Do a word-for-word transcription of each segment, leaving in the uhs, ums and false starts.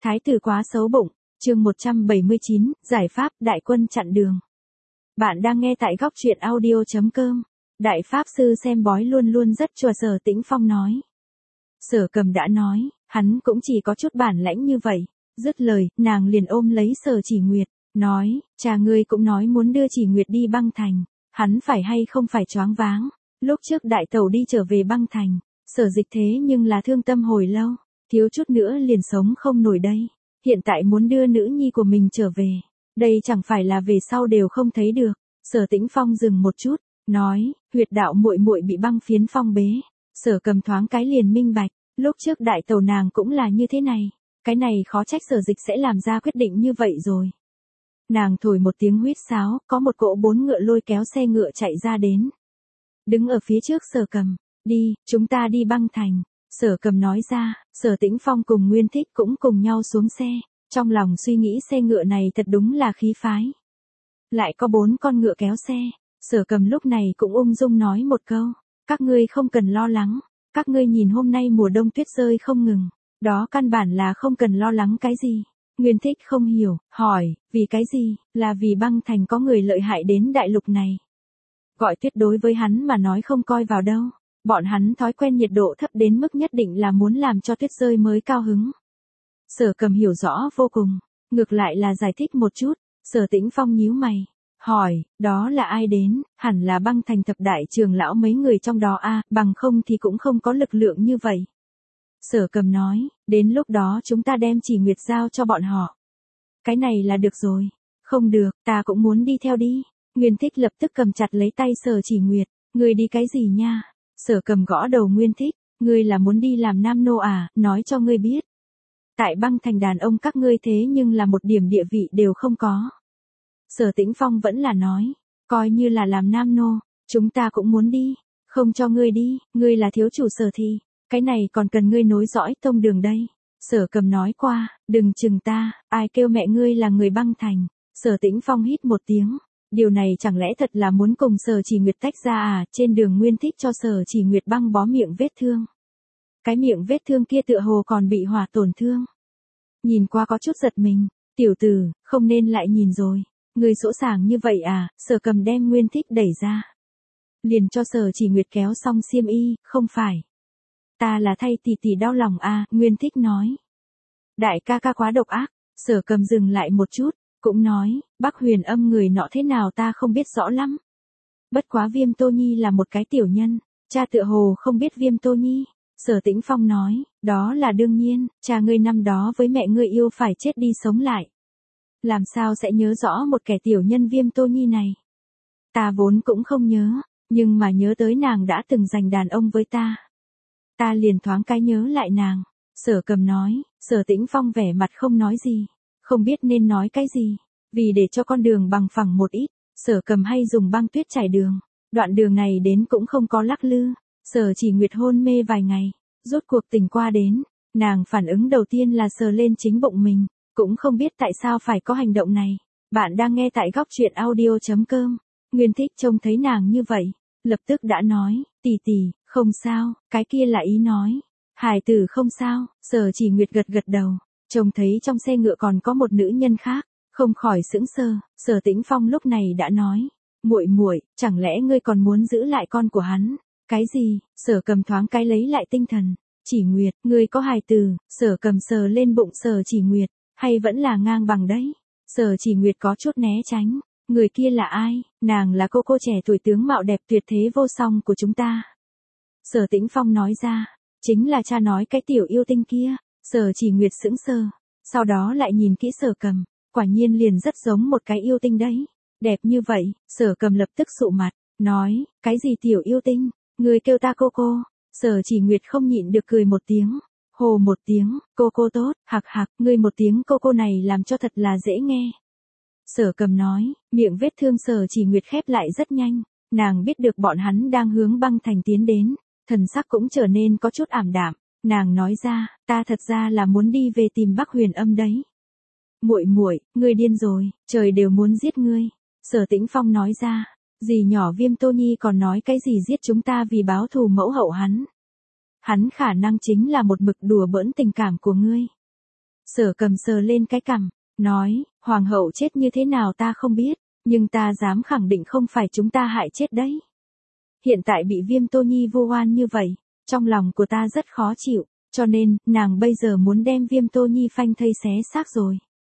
Thái tử quá xấu bụng, chương một trăm bảy mươi chín, giải pháp, đại quân chặn đường. Bạn đang nghe tại góc truyện audio chấm com. Đại pháp sư xem bói luôn luôn rất chùa Sở Tĩnh Phong nói. Sở Cầm đã nói, hắn cũng chỉ có chút bản lãnh như vậy. Dứt lời, nàng liền ôm lấy Sở Chỉ Nguyệt, nói, cha ngươi cũng nói muốn đưa Chỉ Nguyệt đi băng thành, hắn phải hay không phải choáng váng. Lúc trước đại tẩu đi trở về băng thành, Sở Dịch thế nhưng là thương tâm hồi lâu, thiếu chút nữa liền sống không nổi đây. Hiện tại muốn đưa nữ nhi của mình trở về, đây chẳng phải là về sau đều không thấy được. Sở Tĩnh Phong dừng một chút, nói, huyệt đạo muội muội bị băng phiến phong bế. Sở Cầm thoáng cái liền minh bạch, lúc trước đại tẩu nàng cũng là như thế này, cái này khó trách Sở Dịch sẽ làm ra quyết định như vậy rồi. Nàng thổi một tiếng huýt sáo, có một cỗ bốn ngựa lôi kéo xe ngựa chạy ra đến. Đứng ở phía trước Sở Cầm, đi, chúng ta đi băng thành. Sở Cầm nói ra, Sở Tĩnh Phong cùng Nguyên Thích cũng cùng nhau xuống xe, trong lòng suy nghĩ xe ngựa này thật đúng là khí phái. Lại có bốn con ngựa kéo xe, Sở Cầm lúc này cũng ung dung nói một câu, các ngươi không cần lo lắng, các ngươi nhìn hôm nay mùa đông tuyết rơi không ngừng, đó căn bản là không cần lo lắng cái gì. Nguyên Thích không hiểu, hỏi, vì cái gì, là vì băng thành có người lợi hại đến đại lục này. Gọi tuyết đối với hắn mà nói không coi vào đâu. Bọn hắn thói quen nhiệt độ thấp đến mức nhất định là muốn làm cho tuyết rơi mới cao hứng. Sở Cầm hiểu rõ vô cùng, ngược lại là giải thích một chút. Sở Tĩnh Phong nhíu mày, hỏi, đó là ai đến, hẳn là băng thành thập đại trưởng lão mấy người trong đó a, à, bằng không thì cũng không có lực lượng như vậy. Sở Cầm nói, đến lúc đó chúng ta đem Chỉ Nguyệt giao cho bọn họ. Cái này là được rồi, không được, ta cũng muốn đi theo đi. Nguyên Thích lập tức cầm chặt lấy tay Sở Chỉ Nguyệt, ngươi đi cái gì nha? Sở Cầm gõ đầu Nguyên Thích, ngươi là muốn đi làm nam nô à, nói cho ngươi biết. Tại băng thành đàn ông các ngươi thế nhưng là một điểm địa vị đều không có. Sở Tĩnh Phong vẫn là nói, coi như là làm nam nô, chúng ta cũng muốn đi, không cho ngươi đi, ngươi là thiếu chủ Sở thì, cái này còn cần ngươi nối dõi tông đường đây. Sở Cầm nói qua, đừng chừng ta, ai kêu mẹ ngươi là người băng thành. Sở Tĩnh Phong hít một tiếng. Điều này chẳng lẽ thật là muốn cùng Sở Chỉ Nguyệt tách ra à, trên đường Nguyên Thích cho Sở Chỉ Nguyệt băng bó miệng vết thương. Cái miệng vết thương kia tựa hồ còn bị hỏa tổn thương. Nhìn qua có chút giật mình, tiểu tử, không nên lại nhìn rồi, người sỗ sàng như vậy à, Sở Cầm đem Nguyên Thích đẩy ra. Liền cho Sở Chỉ Nguyệt kéo xong xiêm y, không phải. Ta là thay tỷ tỷ đau lòng à, Nguyên Thích nói. Đại ca ca quá độc ác, Sở Cầm dừng lại một chút. Cũng nói, Bắc Huyền Âm người nọ thế nào ta không biết rõ lắm. Bất quá Viêm Tô Nhi là một cái tiểu nhân, cha tựa hồ không biết Viêm Tô Nhi. Sở Tĩnh Phong nói, đó là đương nhiên, cha ngươi năm đó với mẹ ngươi yêu phải chết đi sống lại. Làm sao sẽ nhớ rõ một kẻ tiểu nhân Viêm Tô Nhi này? Ta vốn cũng không nhớ, nhưng mà nhớ tới nàng đã từng giành đàn ông với ta. Ta liền thoáng cái nhớ lại nàng. Sở Cầm nói, Sở Tĩnh Phong vẻ mặt không nói gì. Không biết nên nói cái gì, vì để cho con đường bằng phẳng một ít, Sở Cầm hay dùng băng tuyết trải đường, đoạn đường này đến cũng không có lắc lư. Sở Chỉ Nguyệt hôn mê vài ngày, rốt cuộc tỉnh qua đến, nàng phản ứng đầu tiên là sờ lên chính bụng mình, cũng không biết tại sao phải có hành động này. Bạn đang nghe tại góc truyện audio chấm com. Nguyên Thích trông thấy nàng như vậy, lập tức đã nói, tỷ tỷ, không sao, cái kia là ý nói, hài tử không sao. Sở Chỉ Nguyệt gật gật đầu. Trông thấy trong xe ngựa còn có một nữ nhân khác, không khỏi sững sờ. Sở Tĩnh Phong lúc này đã nói, muội muội, chẳng lẽ ngươi còn muốn giữ lại con của hắn? Cái gì? Sở Cầm thoáng cái lấy lại tinh thần. Chỉ Nguyệt, ngươi có hài tử? Sở Cầm sờ lên bụng Sở Chỉ Nguyệt, hay vẫn là ngang bằng đấy? Sở Chỉ Nguyệt có chút né tránh. Người kia là ai? Nàng là cô cô trẻ tuổi tướng mạo đẹp tuyệt thế vô song của chúng ta. Sở Tĩnh Phong nói ra, chính là cha nói cái tiểu yêu tinh kia. Sở Chỉ Nguyệt sững sờ, sau đó lại nhìn kỹ Sở Cầm, quả nhiên liền rất giống một cái yêu tinh đấy. Đẹp như vậy, Sở Cầm lập tức sụ mặt, nói, cái gì tiểu yêu tinh, người kêu ta cô cô. Sở Chỉ Nguyệt không nhịn được cười một tiếng, hồ một tiếng, cô cô tốt, hạc hạc, ngươi một tiếng cô cô này làm cho thật là dễ nghe. Sở Cầm nói, miệng vết thương Sở Chỉ Nguyệt khép lại rất nhanh, nàng biết được bọn hắn đang hướng băng thành tiến đến, thần sắc cũng trở nên có chút ảm đạm. Nàng nói ra, ta thật ra là muốn đi về tìm Bắc Huyền Âm đấy. Muội muội, ngươi điên rồi, trời đều muốn giết ngươi. Sở Tĩnh Phong nói ra, dì nhỏ Viêm Tô Nhi còn nói cái gì giết chúng ta vì báo thù mẫu hậu hắn. Hắn khả năng chính là một mực đùa bỡn tình cảm của ngươi. Sở Cầm sờ lên cái cằm, nói, hoàng hậu chết như thế nào ta không biết, nhưng ta dám khẳng định không phải chúng ta hại chết đấy. Hiện tại bị Viêm Tô Nhi vu oan như vậy, trong lòng của ta rất khó chịu, cho nên, nàng bây giờ muốn đem Viêm Tô Nhi phanh thây xé xác rồi.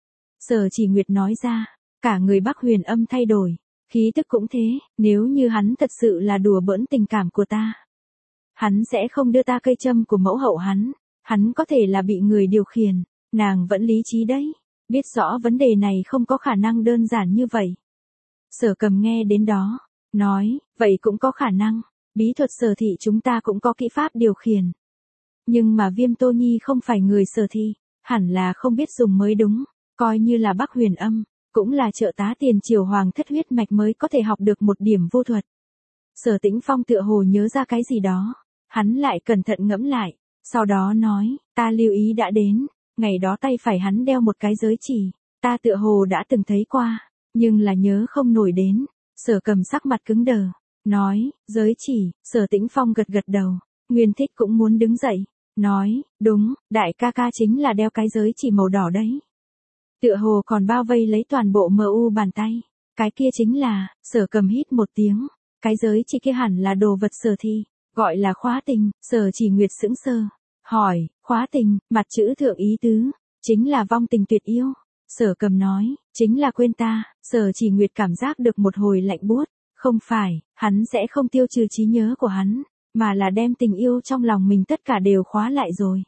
Sở Chỉ Nguyệt nói ra, cả người Bắc Huyền Âm thay đổi, khí tức cũng thế, nếu như hắn thật sự là đùa bỡn tình cảm của ta. Hắn sẽ không đưa ta cây châm của mẫu hậu hắn, hắn có thể là bị người điều khiển, nàng vẫn lý trí đấy, biết rõ vấn đề này không có khả năng đơn giản như vậy. Sở Cầm nghe đến đó, nói, vậy cũng có khả năng, bí thuật Sở thị chúng ta cũng có kỹ pháp điều khiển. Nhưng mà Viêm Tô Nhi không phải người Sở thị, hẳn là không biết dùng mới đúng, coi như là Bắc Huyền Âm, cũng là trợ tá tiền triều hoàng thất huyết mạch mới có thể học được một điểm vô thuật. Sở Tĩnh Phong tựa hồ nhớ ra cái gì đó, hắn lại cẩn thận ngẫm lại, sau đó nói, ta lưu ý đã đến, ngày đó tay phải hắn đeo một cái giới chỉ, ta tựa hồ đã từng thấy qua, nhưng là nhớ không nổi đến. Sở Cầm sắc mặt cứng đờ, nói, giới chỉ. Sở Tĩnh Phong gật gật đầu, Nguyên Thích cũng muốn đứng dậy, nói, đúng, đại ca ca chính là đeo cái giới chỉ màu đỏ đấy. Tựa hồ còn bao vây lấy toàn bộ mờ u bàn tay, cái kia chính là. Sở Cầm hít một tiếng, cái giới chỉ kia hẳn là đồ vật Sở thị, gọi là khóa tình. Sở Chỉ Nguyệt sững sờ, hỏi, khóa tình, mặt chữ thượng ý tứ, chính là vong tình tuyệt yêu. Sở Cầm nói, chính là quên ta. Sở Chỉ Nguyệt cảm giác được một hồi lạnh buốt, không phải, hắn sẽ không tiêu trừ trí nhớ của hắn, mà là đem tình yêu trong lòng mình tất cả đều khóa lại rồi.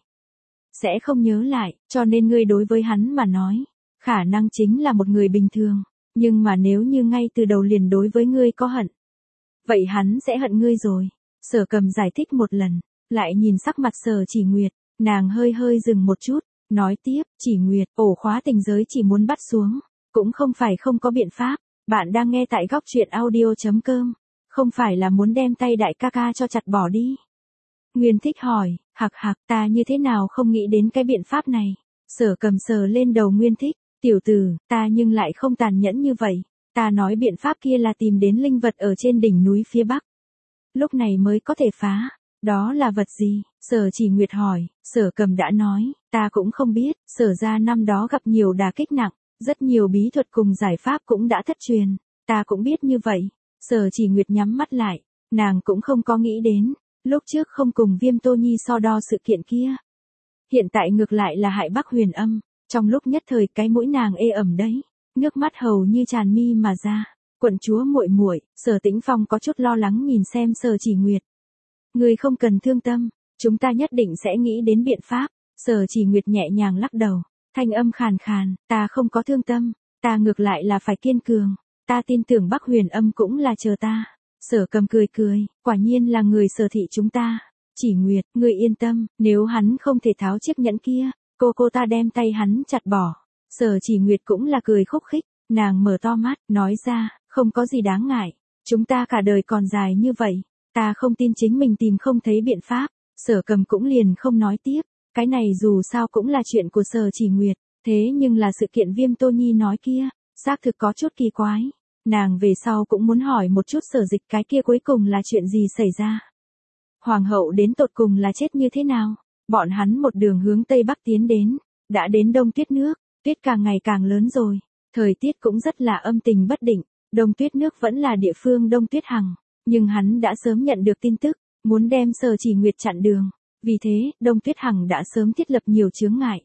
Sẽ không nhớ lại, cho nên ngươi đối với hắn mà nói, khả năng chính là một người bình thường, nhưng mà nếu như ngay từ đầu liền đối với ngươi có hận, vậy hắn sẽ hận ngươi rồi. Sở Cầm giải thích một lần, lại nhìn sắc mặt Sở Chỉ Nguyệt, nàng hơi hơi dừng một chút, nói tiếp, Chỉ Nguyệt, ổ khóa tình giới chỉ muốn bắt xuống, cũng không phải không có biện pháp. Bạn đang nghe tại góc truyện audio chấm com, không phải là muốn đem tay đại ca ca cho chặt bỏ đi. Nguyên Thích hỏi, hạc hạc, ta như thế nào không nghĩ đến cái biện pháp này. Sở Cầm sờ lên đầu Nguyên Thích, tiểu tử, ta nhưng lại không tàn nhẫn như vậy, ta nói biện pháp kia là tìm đến linh vật ở trên đỉnh núi phía Bắc. Lúc này mới có thể phá, đó là vật gì? Sở Chỉ Nguyệt hỏi. Sở Cầm đã nói, ta cũng không biết, Sở ra năm đó gặp nhiều đả kích nặng, rất nhiều bí thuật cùng giải pháp cũng đã thất truyền, ta cũng biết như vậy. Sở Chỉ Nguyệt nhắm mắt lại, nàng cũng không có nghĩ đến, lúc trước không cùng Viêm Tô Nhi so đo sự kiện kia. Hiện tại ngược lại là hại Bắc Huyền Âm, trong lúc nhất thời cái mũi nàng ê ẩm đấy, nước mắt hầu như tràn mi mà ra. Quận chúa muội muội. Sở Tĩnh Phong có chút lo lắng nhìn xem Sở Chỉ Nguyệt. Ngươi không cần thương tâm, chúng ta nhất định sẽ nghĩ đến biện pháp. Sở Chỉ Nguyệt nhẹ nhàng lắc đầu, thanh âm khàn khàn, ta không có thương tâm, ta ngược lại là phải kiên cường, ta tin tưởng Bắc Huyền Âm cũng là chờ ta. Sở Cầm cười cười, quả nhiên là người Sở thị chúng ta. Chỉ Nguyệt, ngươi yên tâm, nếu hắn không thể tháo chiếc nhẫn kia, cô cô ta đem tay hắn chặt bỏ. Sở Chỉ Nguyệt cũng là cười khúc khích, nàng mở to mắt, nói ra, không có gì đáng ngại, chúng ta cả đời còn dài như vậy, ta không tin chính mình tìm không thấy biện pháp. Sở Cầm cũng liền không nói tiếp, cái này dù sao cũng là chuyện của Sở Chỉ Nguyệt, thế nhưng là sự kiện Viêm Tô Nhi nói kia, xác thực có chút kỳ quái, nàng về sau cũng muốn hỏi một chút Sở Dịch cái kia cuối cùng là chuyện gì xảy ra. Hoàng hậu đến tột cùng là chết như thế nào? Bọn hắn một đường hướng Tây Bắc tiến đến, đã đến Đông Tuyết Nước, tuyết càng ngày càng lớn rồi, thời tiết cũng rất là âm tình bất định, Đông Tuyết Nước vẫn là địa phương Đông Tuyết Hằng, nhưng hắn đã sớm nhận được tin tức, muốn đem Sở Chỉ Nguyệt chặn đường, vì thế, Đông Tuyết Hằng đã sớm thiết lập nhiều chướng ngại.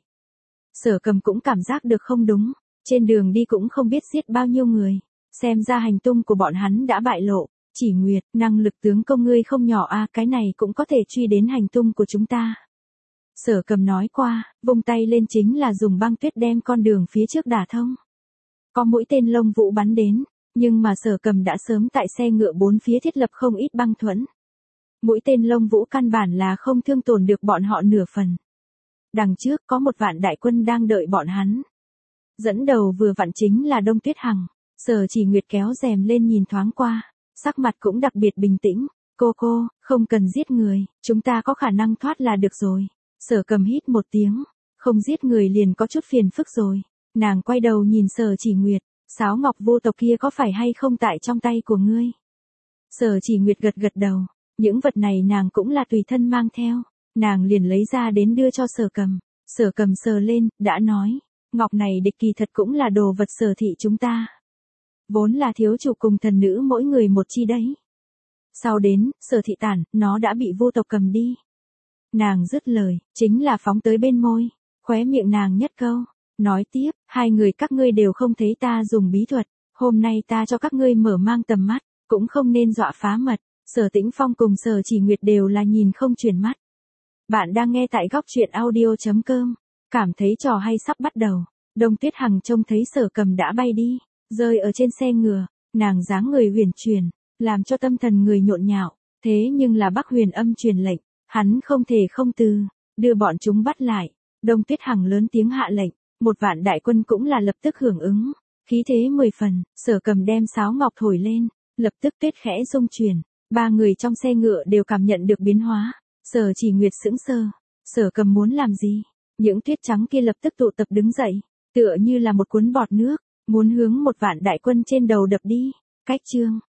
Sở Cầm cũng cảm giác được không đúng, trên đường đi cũng không biết giết bao nhiêu người, xem ra hành tung của bọn hắn đã bại lộ. Chỉ Nguyệt, năng lực tướng công ngươi không nhỏ a, cái này cũng có thể truy đến hành tung của chúng ta. Sở Cầm nói qua, vung tay lên chính là dùng băng tuyết đem con đường phía trước đả thông. Có mũi tên lông vũ bắn đến, nhưng mà Sở Cầm đã sớm tại xe ngựa bốn phía thiết lập không ít băng thuẫn. Mũi tên lông vũ căn bản là không thương tổn được bọn họ nửa phần. Đằng trước có một vạn đại quân đang đợi bọn hắn. Dẫn đầu vừa vặn chính là Đông Tuyết Hằng. Sở Chỉ Nguyệt kéo rèm lên nhìn thoáng qua, sắc mặt cũng đặc biệt bình tĩnh. Cô cô, không cần giết người, chúng ta có khả năng thoát là được rồi. Sở Cầm hít một tiếng, không giết người liền có chút phiền phức rồi. Nàng quay đầu nhìn Sở Chỉ Nguyệt, sáo ngọc vô tộc kia có phải hay không tại trong tay của ngươi? Sở Chỉ Nguyệt gật gật đầu, những vật này nàng cũng là tùy thân mang theo, nàng liền lấy ra đến đưa cho Sở Cầm. Sở Cầm sờ lên, đã nói, ngọc này địch kỳ thật cũng là đồ vật Sở thị chúng ta. Vốn là thiếu chủ cùng thần nữ mỗi người một chi đấy. Sau đến, Sở thị tản, nó đã bị vô tộc cầm đi. Nàng dứt lời, chính là phóng tới bên môi, khóe miệng nàng nhất câu, nói tiếp, hai người các ngươi đều không thấy ta dùng bí thuật, hôm nay ta cho các ngươi mở mang tầm mắt, cũng không nên dọa phá mật. Sở Tĩnh Phong cùng Sở Chỉ Nguyệt đều là nhìn không chuyển mắt. Bạn đang nghe tại góc truyện audio.com, cảm thấy trò hay sắp bắt đầu. Đông Tuyết Hằng trông thấy Sở Cầm đã bay đi, rơi ở trên xe ngựa, nàng dáng người huyền chuyển, làm cho tâm thần người nhộn nhạo, thế nhưng là Bắc Huyền Âm truyền lệnh, hắn không thể không từ, đưa bọn chúng bắt lại. Đông Tuyết Hằng lớn tiếng hạ lệnh, một vạn đại quân cũng là lập tức hưởng ứng, khí thế mười phần. Sở Cầm đem sáo ngọc thổi lên, lập tức tuyết khẽ rung chuyển, ba người trong xe ngựa đều cảm nhận được biến hóa. Sở Chỉ Nguyệt sững sờ, Sở Cầm muốn làm gì? Những tuyết trắng kia lập tức tụ tập đứng dậy, tựa như là một cuốn bọt nước, muốn hướng một vạn đại quân trên đầu đập đi. Cách chương